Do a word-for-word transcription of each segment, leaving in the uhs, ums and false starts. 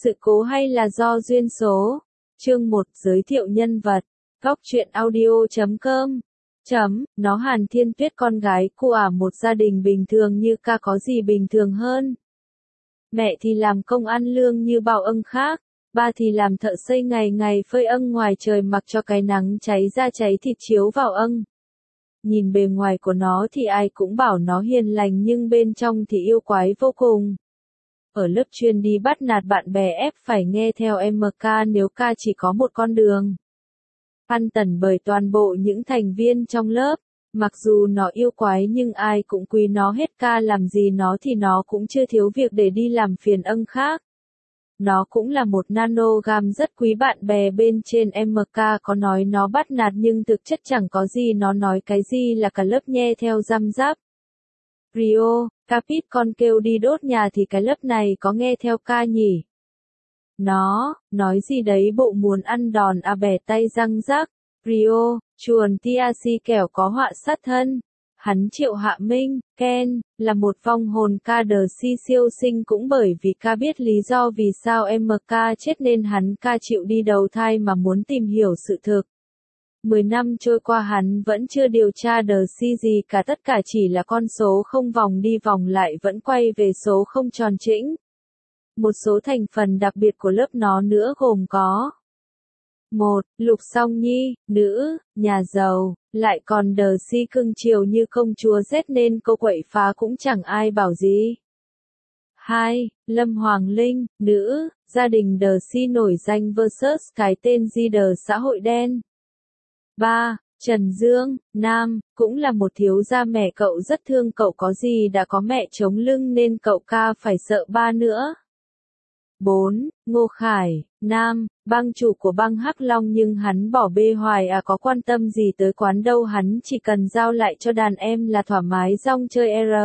Sự cố hay là do duyên số? Chương một giới thiệu nhân vật. Góc truyện audio chấm com. Chấm, nó Hàn Thiên Tuyết con gái của ả một gia đình bình thường như ca có gì bình thường hơn. Mẹ thì làm công ăn lương như bao ân khác, ba thì làm thợ xây ngày ngày phơi ân ngoài trời mặc cho cái nắng cháy ra cháy thịt chiếu vào ân. Nhìn bề ngoài của nó thì ai cũng bảo nó hiền lành nhưng bên trong thì yêu quái vô cùng. Ở lớp chuyên đi bắt nạt bạn bè ép phải nghe theo em ca nếu ca chỉ có một con đường. Ăn tần bởi toàn bộ những thành viên trong lớp, mặc dù nó yêu quái nhưng ai cũng quý nó hết, ca làm gì nó thì nó cũng chưa thiếu việc để đi làm phiền ân khác. Nó cũng là một nanogam rất quý, bạn bè bên trên em ca có nói nó bắt nạt nhưng thực chất chẳng có gì, nó nói cái gì là cả lớp nhe theo răm rắp. Rio, Capit con kêu đi đốt nhà thì cái lớp này có nghe theo ca nhỉ? Nó, nói gì đấy bộ muốn ăn đòn à, bẻ tay răng rắc. Rio, chuồn Tiazi kẻo có họa sát thân. Hắn Triệu Hạ Minh, Ken, là một vong hồn ca đờ si siêu sinh, cũng bởi vì ca biết lý do vì sao em ca chết nên hắn ca chịu đi đầu thai mà muốn tìm hiểu sự thực. Mười năm trôi qua hắn vẫn chưa điều tra đờ si gì cả, tất cả chỉ là con số không vòng đi vòng lại vẫn quay về số không tròn chỉnh. Một số thành phần đặc biệt của lớp nó nữa gồm có: một. Lục Song Nhi, nữ, nhà giàu, lại còn đờ si cưng chiều như công chúa Z nên cô quậy phá cũng chẳng ai bảo gì. hai. Lâm Hoàng Linh, nữ, gia đình đờ si nổi danh versus cái tên di đờ xã hội đen. ba. Trần Dương, nam, cũng là một thiếu gia, mẹ cậu rất thương cậu, có gì đã có mẹ chống lưng nên cậu ca phải sợ ba nữa. bốn. Ngô Khải, nam, bang chủ của bang Hắc Long nhưng hắn bỏ bê hoài à, có quan tâm gì tới quán đâu, hắn chỉ cần giao lại cho đàn em là thoải mái rong chơi R.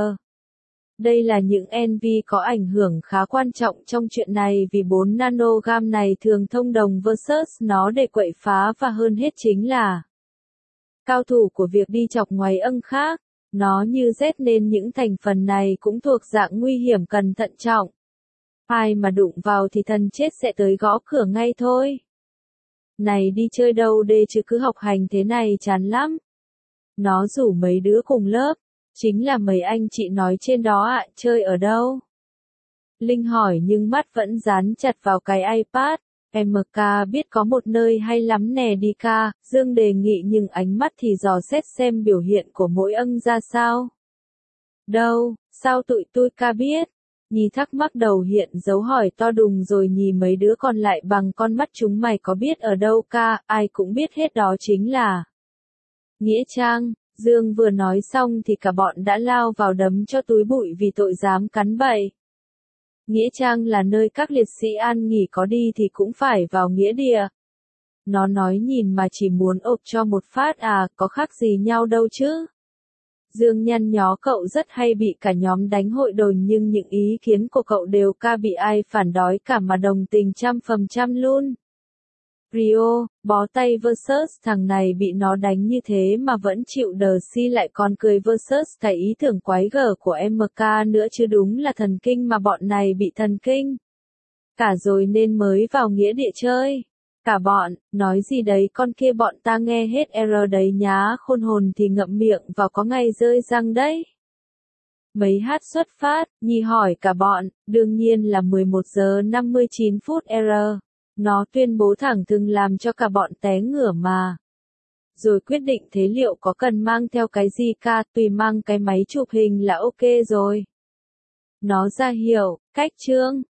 Đây là những en vê có ảnh hưởng khá quan trọng trong chuyện này vì bốn nanogam này thường thông đồng versus nó để quậy phá, và hơn hết chính là cao thủ của việc đi chọc ngoáy ân khác. Nó như Z nên những thành phần này cũng thuộc dạng nguy hiểm, cần thận trọng. Ai mà đụng vào thì thần chết sẽ tới gõ cửa ngay thôi. Này đi chơi đâu đê chứ cứ học hành thế này chán lắm. Nó rủ mấy đứa cùng lớp, chính là mấy anh chị nói trên đó ạ, chơi ở đâu? Linh hỏi nhưng mắt vẫn dán chặt vào cái iPad. Em ca biết có một nơi hay lắm nè đi ca, Dương đề nghị nhưng ánh mắt thì dò xét xem biểu hiện của mỗi ân ra sao. Đâu, sao tụi tôi ca biết? Nhi thắc mắc, đầu hiện dấu hỏi to đùng rồi nhì mấy đứa còn lại bằng con mắt chúng mày có biết ở đâu ca, ai cũng biết hết, đó chính là Nghĩa Trang. Dương vừa nói xong thì cả bọn đã lao vào đấm cho túi bụi vì tội dám cắn bậy. Nghĩa Trang là nơi các liệt sĩ an nghỉ, có đi thì cũng phải vào nghĩa địa. Nó nói nhìn mà chỉ muốn ộp cho một phát à, có khác gì nhau đâu chứ. Dương nhăn nhó, cậu rất hay bị cả nhóm đánh hội đồn nhưng những ý kiến của cậu đều ca bị ai phản đối cả mà đồng tình trăm phần trăm luôn. Rio, bó tay versus thằng này bị nó đánh như thế mà vẫn chịu đờ si, lại còn cười versus cái ý tưởng quái gở của em ca nữa chứ, đúng là thần kinh mà bọn này bị thần kinh. Cả rồi nên mới vào nghĩa địa chơi. Cả bọn, nói gì đấy con kia bọn ta nghe hết R đấy nhá, khôn hồn thì ngậm miệng vào có ngày rơi răng đấy. Mấy hát xuất phát, Nhi hỏi cả bọn, đương nhiên là mười một giờ năm mươi chín phút R. Nó tuyên bố thẳng thừng làm cho cả bọn té ngửa mà. Rồi quyết định thế liệu có cần mang theo cái gì ca, tùy mang cái máy chụp hình là ok rồi. Nó ra hiệu, cách chương.